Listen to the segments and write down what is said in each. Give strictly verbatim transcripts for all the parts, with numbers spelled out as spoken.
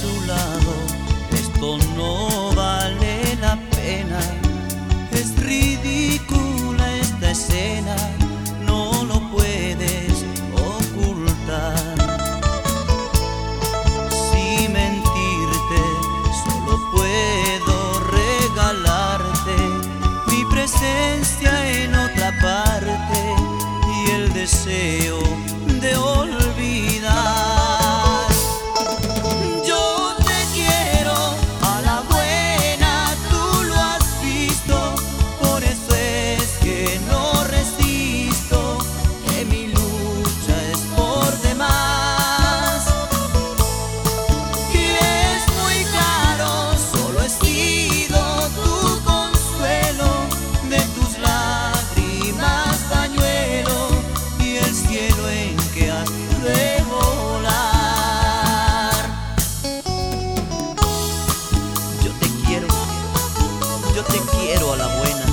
su lado, esto no vale la pena. Es ridícula esta escena, no lo puedes ocultar. Sin mentirte, solo puedo regalarte mi presencia en otra parte y el deseo de olvidar. Yo te quiero a la buena,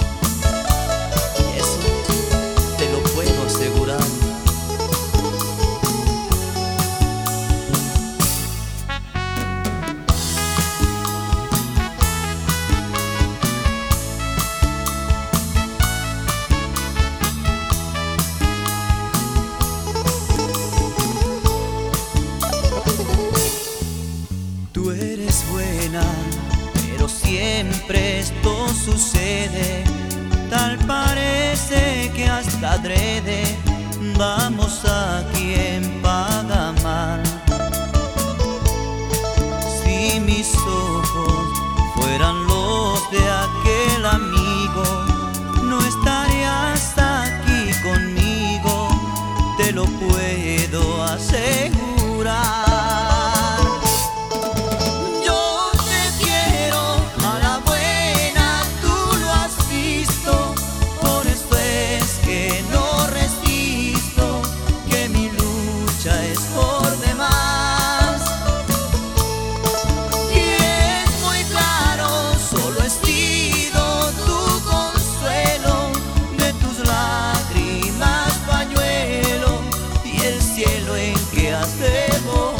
y eso te lo puedo asegurar. Tú eres buena, pero siempre esto sucede. Tal parece que hasta adrede vamos a quien paga mal. Si mis ojos fueran los de aquel amigo, no estarías aquí conmigo, te lo puedo asegurar. Es por demás y es muy claro, solo he sido tu consuelo, de tus lágrimas pañuelo y el cielo en que has de volar.